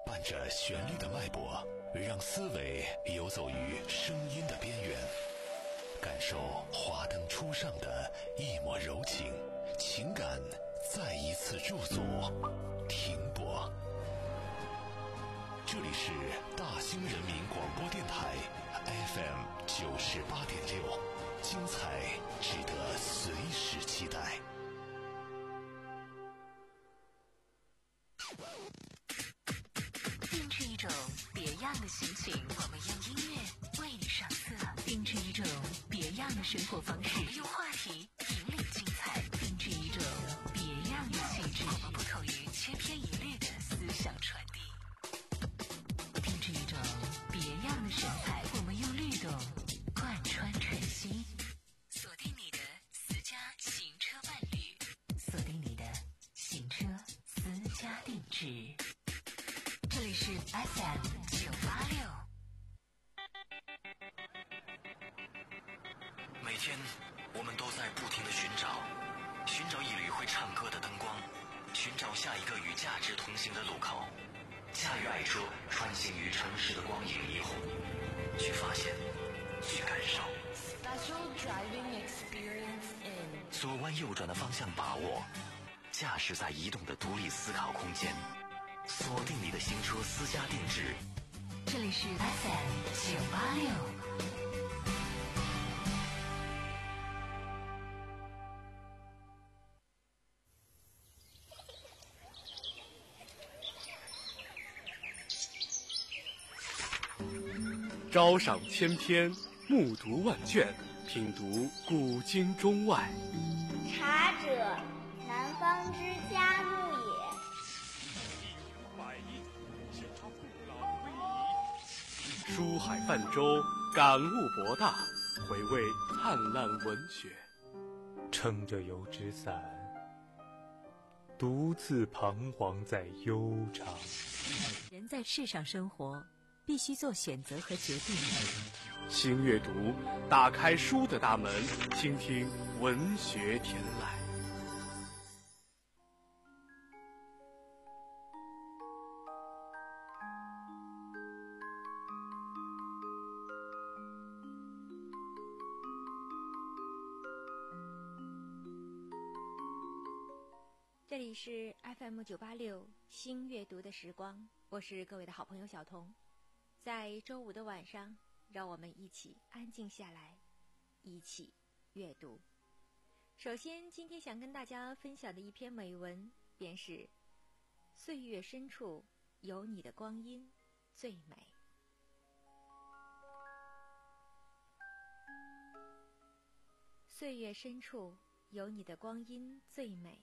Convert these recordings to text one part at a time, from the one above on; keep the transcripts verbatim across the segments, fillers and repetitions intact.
伴着旋律的脉搏，让思维游走于声音的边缘，感受华灯初上的一抹柔情，情感再一次驻足停泊。这里是大兴人民广播电台 F M 九十八点六，精彩值得随时期待。 定制一种别样的心情，我们用音乐为你上色；定制一种别样的生活方式，我们用话题引领精彩；定制一种别样的气质，我们不同于千篇一律的思想传递；定制一种别样的神采，我们用律动贯穿晨曦。锁定你的私家行车伴侣，锁定你的行车私家定制。这里是 F M 九八六。 每天我们都在不停地寻找，寻找一缕会唱歌的灯光，寻找下一个与价值同行的路口。驾驭爱车，穿行于城市的光影霓虹，去发现，去感受。 Special driving experience in 左弯右转的方向把握，驾驶在移动的独立思考空间。锁定你的行车私家定制， 这里是 F M 九八六。 朝赏千篇，暮读万卷，品读古今中外。 茶者，南方之佳木也。 书海泛舟，感悟博大，回味灿烂文学。 撑着油纸伞，独自彷徨在悠长。 人在世上生活，必须做选择和决定。 新阅读，打开书的大门，倾听文学天籁。 这里是 F M 九八六新阅读的时光，我是各位的好朋友小彤。在周五的晚上，让我们一起安静下来，一起阅读。首先，今天想跟大家分享的一篇美文，便是岁月深处有你的光阴最美。岁月深处有你的光阴最美。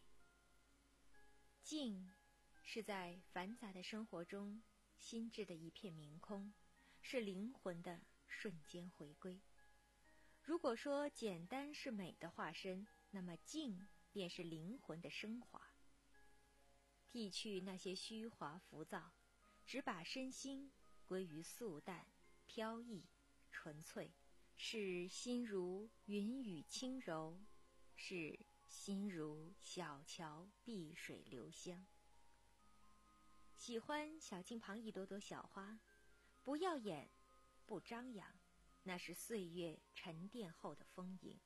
静是在繁杂的生活中心智的一片明空，是灵魂的瞬间回归。如果说简单是美的化身，那么静便是灵魂的升华。剔去那些虚华浮躁，只把身心归于素淡、飘逸、纯粹，是心如云雨轻柔，是心如小桥碧水流香。喜欢小径旁一朵朵小花，不耀眼，不张扬，那是岁月沉淀后的丰盈。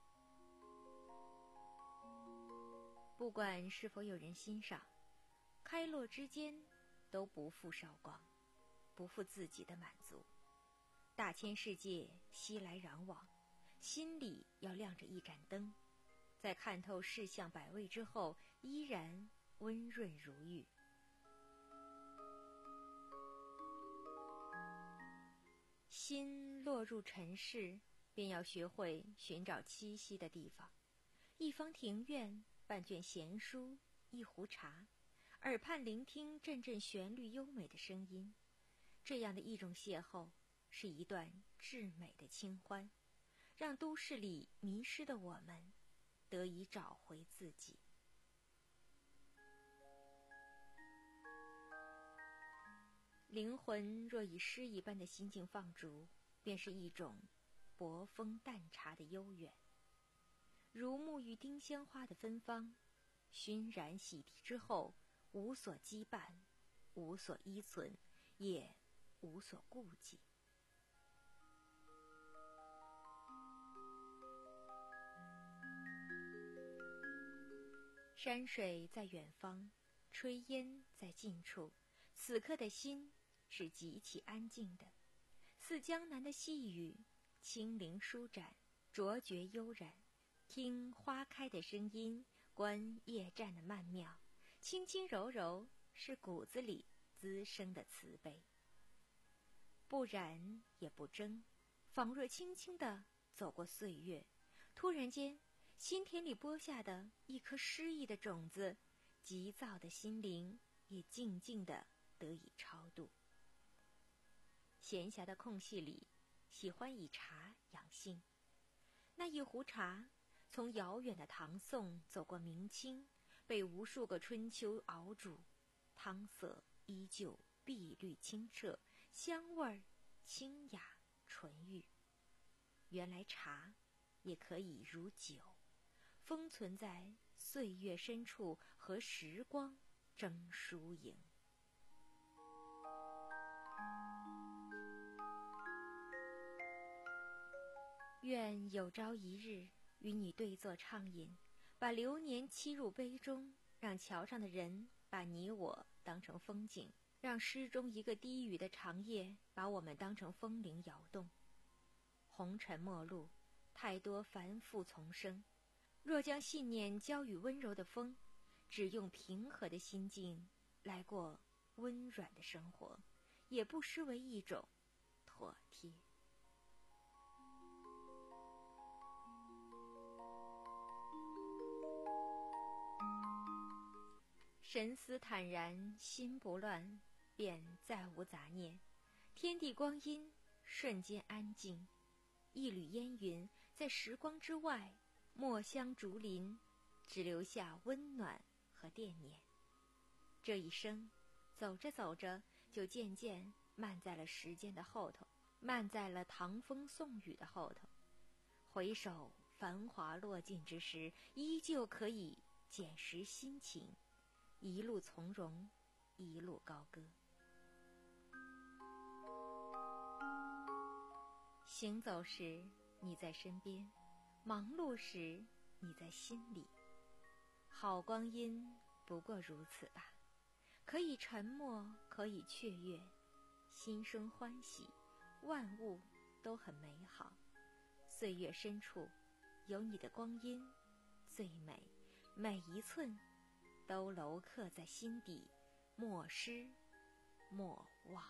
不管是否有人欣赏，开落之间都不负韶光，不负自己的满足。大千世界熙来攘往，心里要亮着一盏灯，在看透世相百味之后，依然温润如玉。心落入尘世，便要学会寻找栖息的地方。一方庭院，半卷闲书，一壶茶，耳畔聆听阵阵旋律优美的声音。这样的一种邂逅，是一段至美的清欢，让都市里迷失的我们得以找回自己。灵魂若以诗一般的心境放逐，便是一种薄风淡茶的悠远。如沐浴丁香花的芬芳，熏然洗涤之后，无所羁绊， 无所依存，也无所顾忌。山水在远方，炊烟在近处，此刻的心是极其安静的，似江南的细雨，清灵舒展，卓绝悠然。听花开的声音，观夜战的曼妙，轻轻柔柔，是骨子里滋生的慈悲。不染也不争，仿若轻轻地走过岁月，突然间心田里播下的一颗诗意的种子，急躁的心灵也静静地得以超度。闲暇的空隙里，喜欢以茶养性。那一壶茶，从遥远的唐宋走过明清，被无数个春秋熬煮，汤色依旧碧绿清澈，香味儿清雅纯玉。原来茶也可以如酒，封存在岁月深处，和时光争输赢。愿有朝一日与你对坐畅饮，把流年沏入杯中，让桥上的人把你我当成风景，让诗中一个低语的长夜把我们当成风铃摇动。红尘陌路，太多繁复丛生，若将信念交予温柔的风，只用平和的心境来过温软的生活，也不失为一种妥帖。神思坦然，心不乱，便再无杂念。天地光阴瞬间安静，一缕烟云在时光之外，墨香竹林，只留下温暖和惦念。这一生走着走着，就渐渐慢在了时间的后头，慢在了唐风宋雨的后头。回首繁华落尽之时，依旧可以捡拾心情，一路从容，一路高歌。行走时你在身边，忙碌时你在心里。好光阴不过如此吧，可以沉默，可以雀跃，心生欢喜，万物都很美好。岁月深处有你的光阴最美，每一寸都镂刻在心底，莫失莫忘。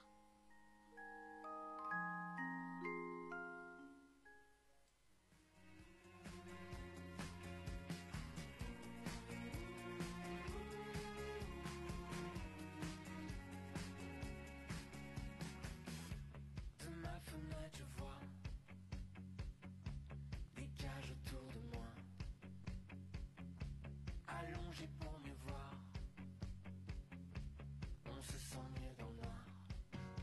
Allongé pour mieux voir, on se sent mieux dans le noir.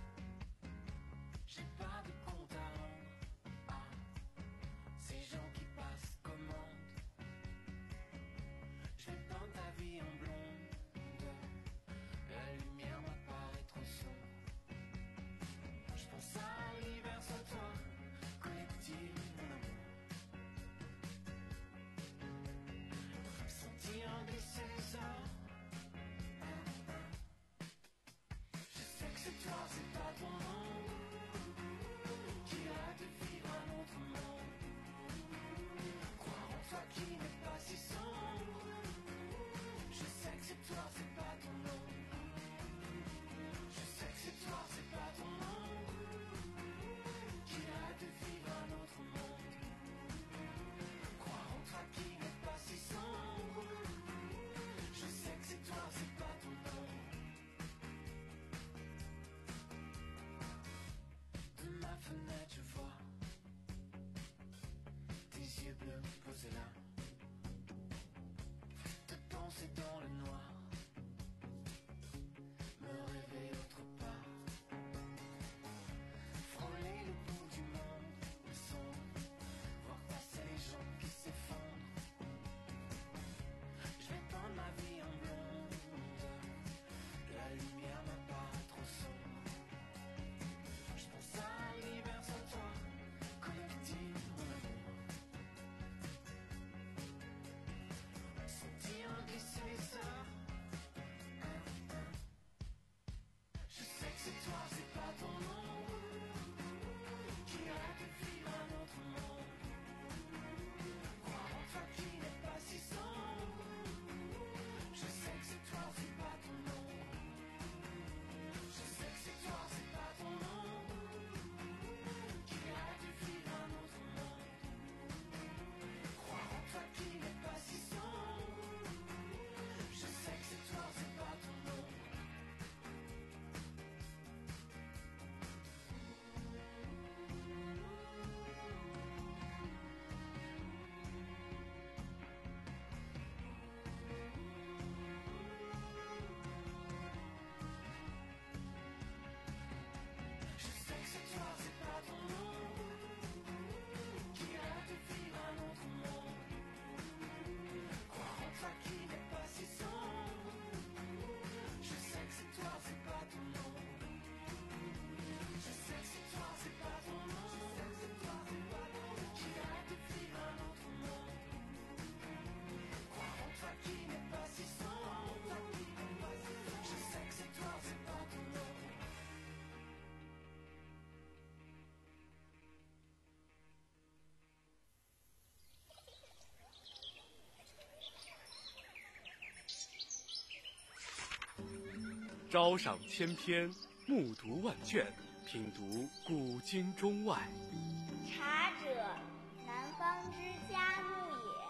朝赏千篇，暮读万卷，品读古今中外。 茶者，南方之嘉木也。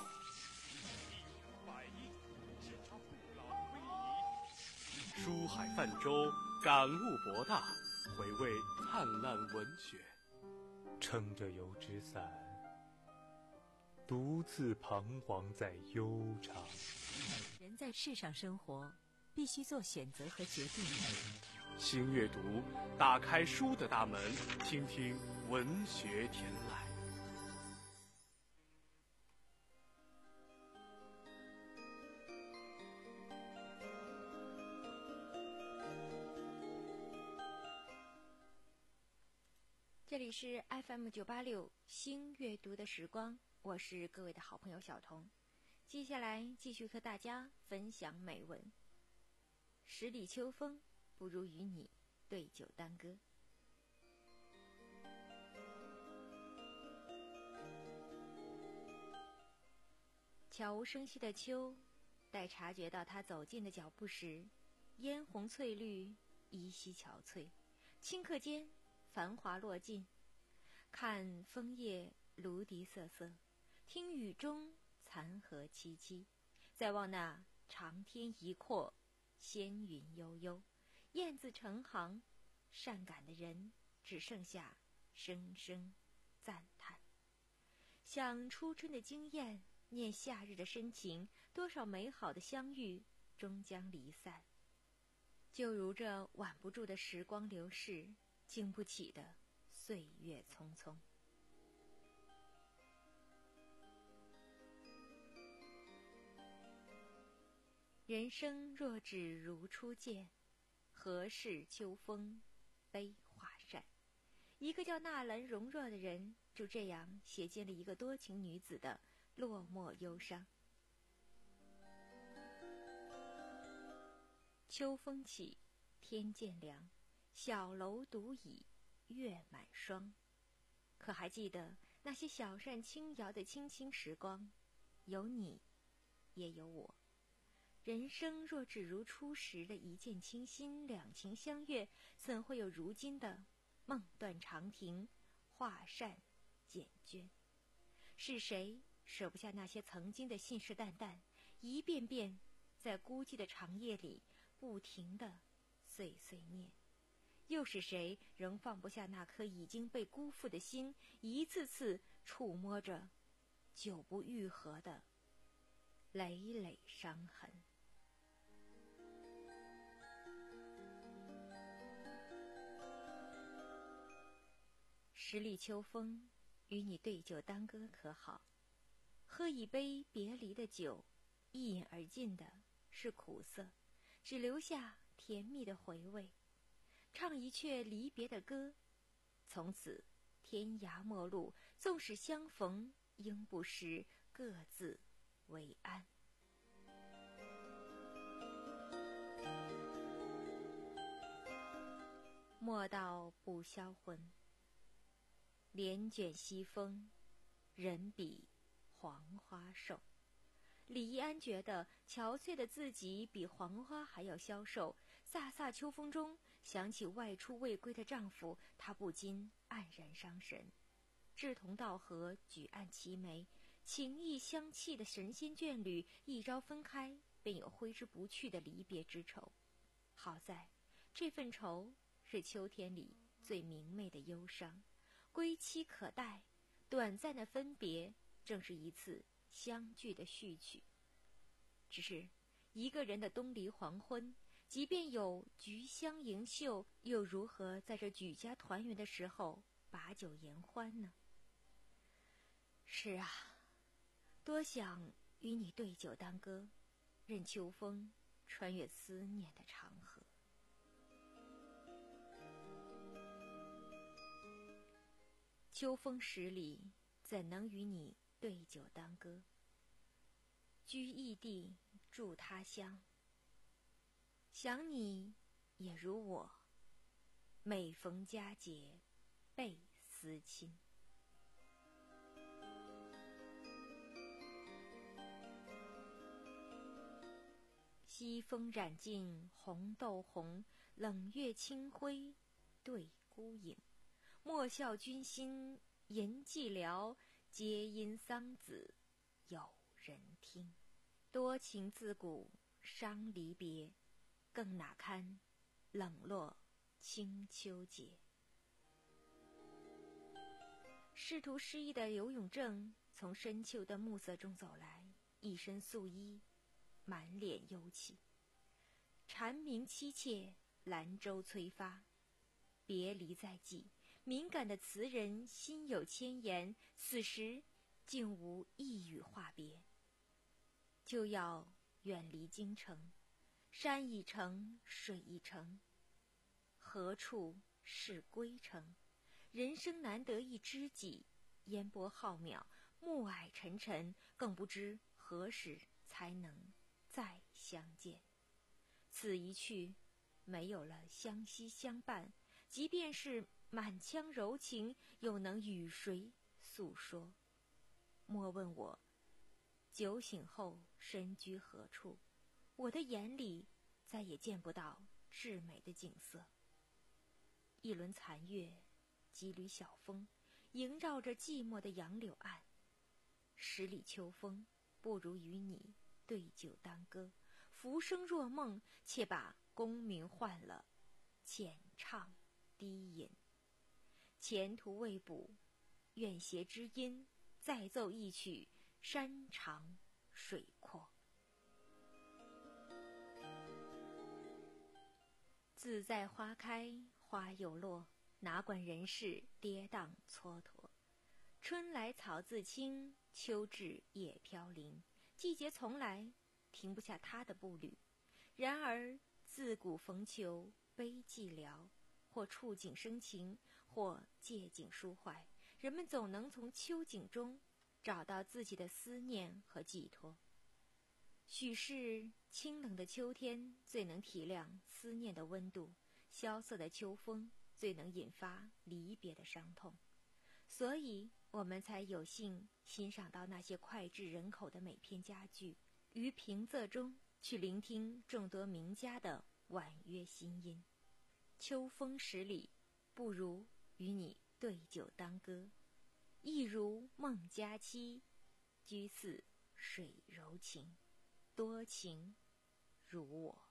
书海泛舟，感悟博大，回味灿烂文学。 撑着油纸伞，独自彷徨在悠长。 人在世上生活，必须做选择和决定。 新阅读，打开书的大门，倾听文学天籁。 这里是 F M 九八六新阅读的时光，我是各位的好朋友小童。接下来继续和大家分享美文。十里秋风，不如与你对酒当歌。悄无声息的秋，待察觉到他走近的脚步时，嫣红翠绿，依稀憔悴。顷刻间繁华落尽，看枫叶芦笛瑟瑟，听雨中残荷凄凄，再望那长天一阔，仙云悠悠，雁字成行，善感的人只剩下声声赞叹。想初春的惊艳，念夏日的深情，多少美好的相遇终将离散。就如这挽不住的时光流逝，经不起的岁月匆匆。人生若只如初见，何事秋风悲画扇。一个叫纳兰容若的人，就这样写进了一个多情女子的落寞忧伤。秋风起，天渐凉，小楼独倚，月满霜。可还记得那些小扇轻摇的清清时光？有你，也有我。人生若只如初时的一见倾心，两情相悦，怎会有如今的梦断长亭，画扇简娟？是谁舍不下那些曾经的信誓旦旦，一遍遍在孤寂的长夜里不停地碎碎念？又是谁仍放不下那颗已经被辜负的心，一次次触摸着久不愈合的累累伤痕？十里秋风，与你对酒当歌可好？喝一杯别离的酒，一饮而尽的是苦涩，只留下甜蜜的回味。唱一阙离别的歌，从此天涯陌路，纵使相逢应不识，各自为安。莫道不销魂，帘卷西风，人比黄花瘦。李易安觉得憔悴的自己比黄花还要消瘦，飒飒秋风中想起外出未归的丈夫，她不禁黯然伤神。志同道合，举案齐眉，情意相契的神仙眷侣，一朝分开便有挥之不去的离别之愁。好在这份愁是秋天里最明媚的忧伤，归期可待，短暂的分别正是一次相聚的序曲。只是一个人的东篱黄昏，即便有菊香盈袖，又如何在这举家团圆的时候把酒言欢呢？是啊，多想与你对酒当歌，任秋风穿越思念的长河。秋风十里，怎能与你对酒当歌？居异地，住他乡，想你也如我，每逢佳节倍思亲。 西风染尽红豆红，冷月清辉对孤影。莫笑君心言寂寥，皆因桑梓有人听。多情自古伤离别，更哪堪冷落清秋节。仕途失意的刘永正从深秋的暮色中走来，一身素衣，满脸忧戚。蝉鸣凄切，兰舟催发，别离在即，敏感的词人心有千言，此时竟无一语话别。就要远离京城，山已成，水已成，何处是归程？人生难得一知己，烟波浩渺，暮霭沉沉，更不知何时才能再相见。此一去，没有了相惜相伴，即便是满腔柔情，又能与谁诉说？莫问我酒醒后身居何处，我的眼里再也见不到至美的景色。一轮残月，几缕小风，萦绕着寂寞的杨柳岸。十里秋风，不如与你对酒当歌，浮生若梦，且把功名换了，浅唱低吟。前途未卜，愿携知音，再奏一曲山长水阔。自在花开花又落，哪管人世跌宕蹉跎。春来草自青，秋至叶飘零，季节从来停不下它的步履。然而自古逢求悲寂寥，或触景生情，或借景抒怀，人们总能从秋景中找到自己的思念和寄托。许是清冷的秋天最能体谅思念的温度，萧瑟的秋风最能引发离别的伤痛，所以我们才有幸欣赏到那些脍炙人口的美篇佳句，于平仄中去聆听众多名家的婉约心音。秋风十里，不如与你对酒当歌，一如孟佳期，居似水柔情，多情如我。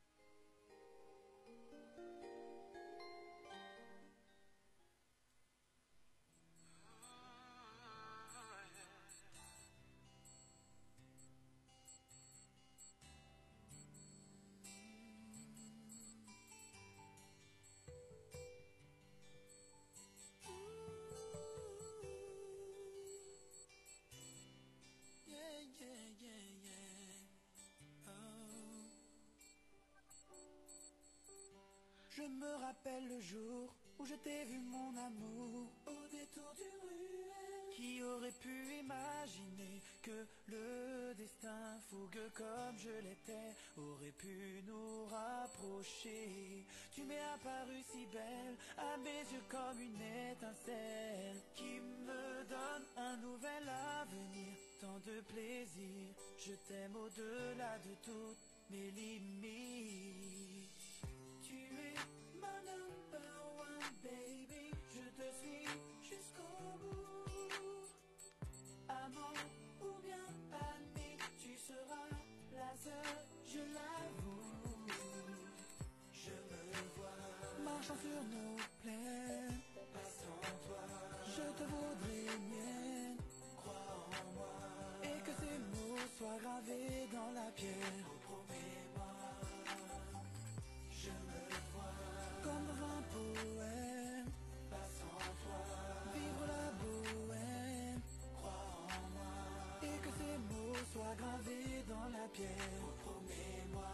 Je me rappelle le jour où je t'ai vu mon amour au détour d'une ruelle. Qui aurait pu imaginer que le destin fougueux comme je l'étais aurait pu nous rapprocher. Tu m'es apparue si belle à mes yeux comme une étincelle qui me donne un nouvel avenir, tant de plaisir. Je t'aime au-delà de toutes mes limites. Tu es ma number one baby, je te suis jusqu'au bout. Amant ou bien ami, tu seras la seule, je l'avoue. Je me vois marchant sur nos plaines, passant toi, je te voudrais mienne. Crois en moi, et que ces mots soient gravés dans la pierre. Promets-moi. Je me vois comme un poème, passant toi, vivre la bohème. Crois en moi, et que ces mots soient gravés dans la pierre. Promets-moi.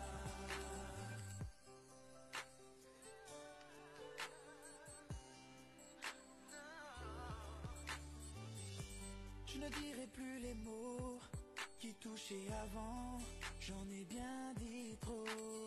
Je ne dirai plus les mots qui touchaient avant, j'en ai bien dit trop.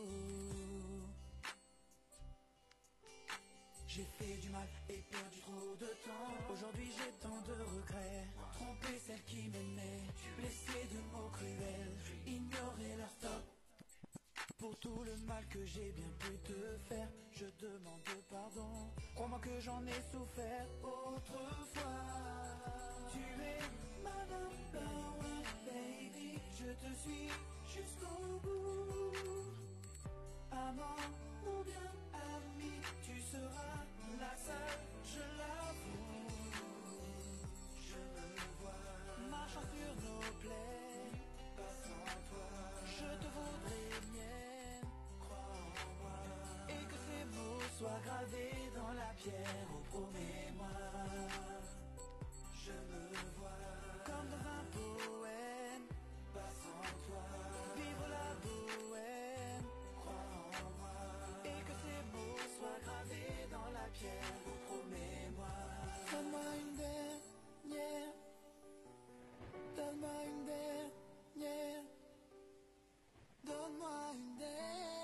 J'ai fait du mal et perdu trop de temps. Aujourd'hui j'ai tant de regrets. Tromper celle qui m'aimait, blesser de mots cruels, ignorer leur stop. pour tout le mal que j'ai bien pu te faire. Je demande pardon, crois-moi que j'en ai souffert autrefois. Tu es ma number one baby, je te suis jusqu'au bout. Amant ou bien ami, tu seras la seule, je l'avoue. Je me vois marchant sur nos plaines, pas sans toi. Je te voudrais mienne, crois en moi, et que ces mots soient gravés dans la pierre. Oh, promets-moi. Je me vois comme dans un poème, pas sans toi. Vivre la bohème, crois en moi, et que ces mots soient gravés dans la pierre. Oh, promets-moi. Donne-moi une dernière, donne-moi une dernière, donne-moi une dernière.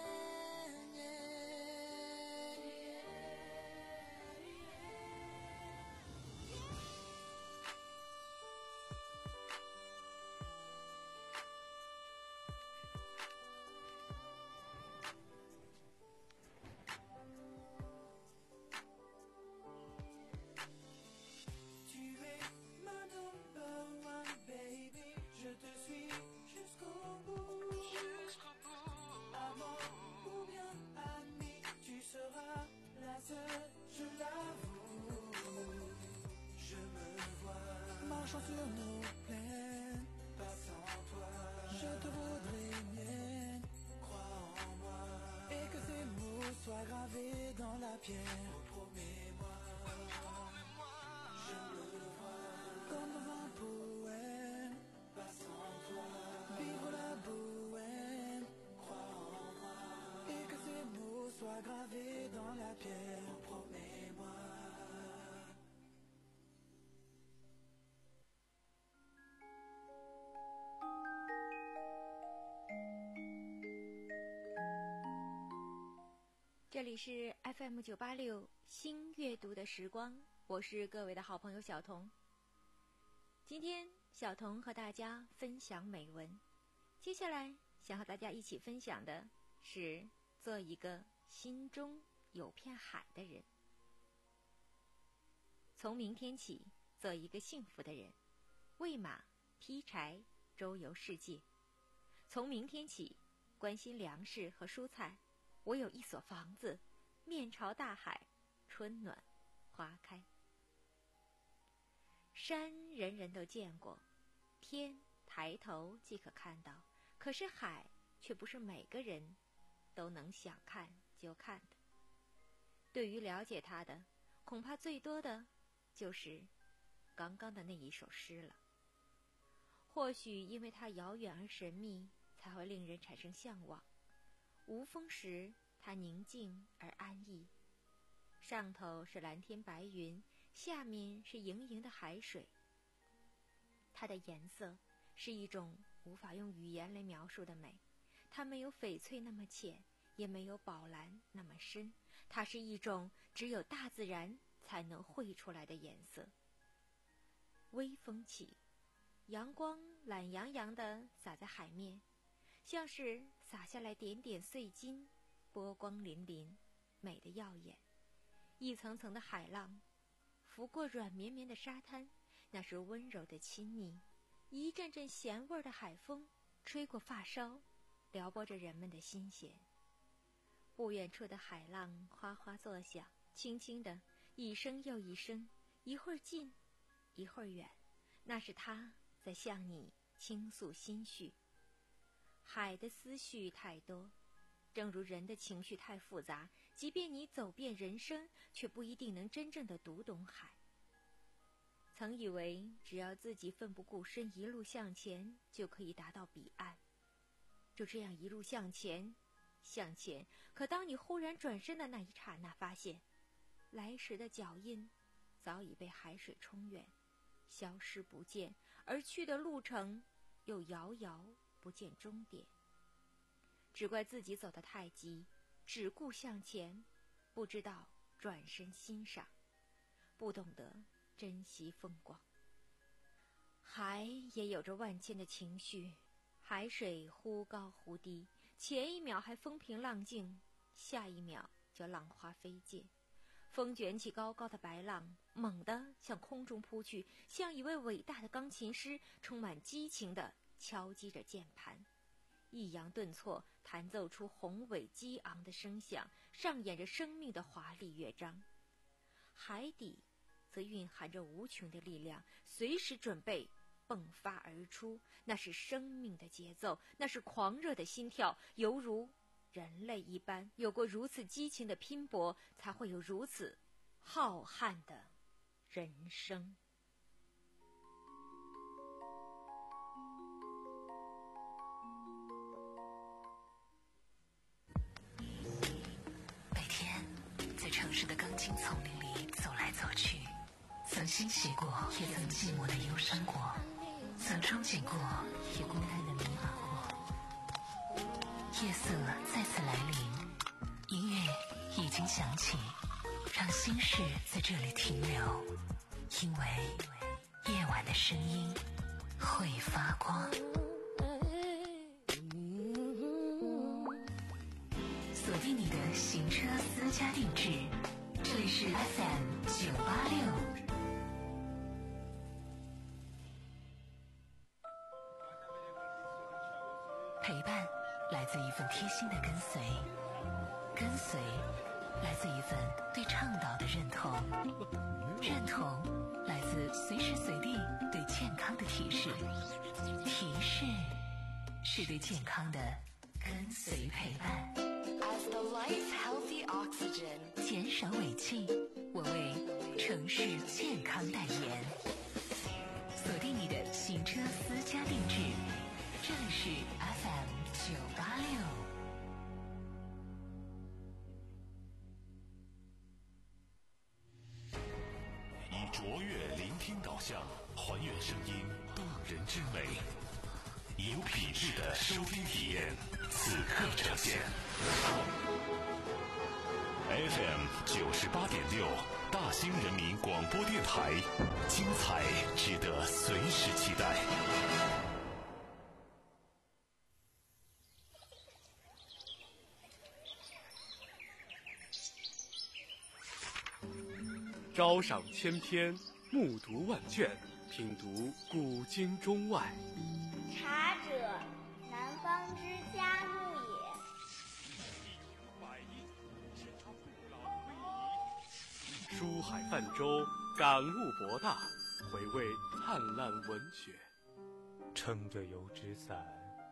Tu es ma number one baby, je te suis jusqu'au bout. Amant ou bien ami, tu seras la seule, je l'avoue. Je me vois marchant sur nos plaines, pas sans toi. Je te voudrais mienne, crois en moi, et que ces mots soient gravés dans la pierre. Oh, promets-moi. Je me vois comme dans un poème, pas sans toi. Vivre la bohème, crois en moi, et que ces mots soient gravés dans la pierre. Oh, promets-moi. 这里是 F M 九八六新阅读的时光，我是各位的好朋友小童。今天小童和大家分享美文，接下来想和大家一起分享的是做一个心中有片海的人。从明天起，做一个幸福的人，喂马、劈柴、周游世界。从明天起，关心粮食和蔬菜。我有一所房子，面朝大海，春暖花开。山人人都见过，天抬头即可看到，可是海却不是每个人都能想看就看的。对于了解它的，恐怕最多的就是刚刚的那一首诗了。或许因为它遥远而神秘，才会令人产生向往。无风时，它宁静而安逸，上头是蓝天白云，下面是盈盈的海水。它的颜色是一种无法用语言来描述的美，它没有翡翠那么浅，也没有宝蓝那么深，它是一种只有大自然才能绘出来的颜色。微风起，阳光懒洋洋地洒在海面，像是洒下来点点碎金，波光粼粼，美得耀眼。一层层的海浪拂过软绵绵的沙滩，那是温柔的亲昵。一阵阵咸味的海风吹过发梢，撩拨着人们的心弦。不远处的海浪哗哗作响，轻轻的一声又一声，一会儿近一会儿远，那是它在向你倾诉心绪。海的思绪太多，正如人的情绪太复杂，即便你走遍人生，却不一定能真正的读懂海。曾以为只要自己奋不顾身一路向前，就可以达到彼岸。就这样一路向前向前，可当你忽然转身的那一刹那，发现来时的脚印早已被海水冲远，消失不见，而去的路程又遥遥不见终点。只怪自己走得太急，只顾向前，不知道转身欣赏，不懂得珍惜风光。海也有着万千的情绪，海水忽高忽低， 前一秒还风平浪静，下一秒就浪花飞溅。风卷起高高的白浪，猛地向空中扑去，像一位伟大的钢琴师，充满激情地敲击着键盘，抑扬顿挫，弹奏出宏伟激昂的声响，上演着生命的华丽乐章。海底则蕴含着无穷的力量，随时准备迸发而出。那是生命的节奏，那是狂热的心跳，犹如人类一般。有过如此激情的拼搏，才会有如此浩瀚的人生。 每天在城市的钢筋丛林里走来走去，曾欣喜过，也曾寂寞的忧伤过，曾憧憬过，也孤单的迷茫过。夜色再次来临，音乐已经响起，让心事在这里停留，因为夜晚的声音会发光。锁定你的行车私家定制，这里是 F M 九八六。陪伴来自一份贴心的跟随，跟随来自一份对倡导的认同，认同来自随时随地对健康的提示，提示是对健康的跟随陪伴。As the lights healthy oxygen， 减少尾气，我为城市健康代言。锁定你的行车私家定制，这里是 F M 九八六。 以卓越聆听导向，还原声音动人之美，有品质的收听体验，此刻呈现。F M 九十八点六，大兴人民广播电台，精彩值得随时期待。 朝赏千篇，暮读万卷，品读古今中外。 茶者，南方之佳木也。 书海泛舟，感悟博大，回味灿烂文学。 撑着油纸伞，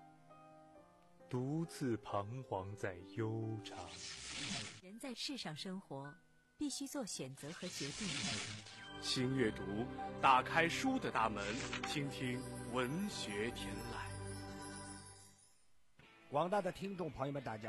独自彷徨在悠长。 人在世上生活，必须做选择和决定。 新阅读，打开书的大门，倾听文学天籁。 广大的听众朋友们，大家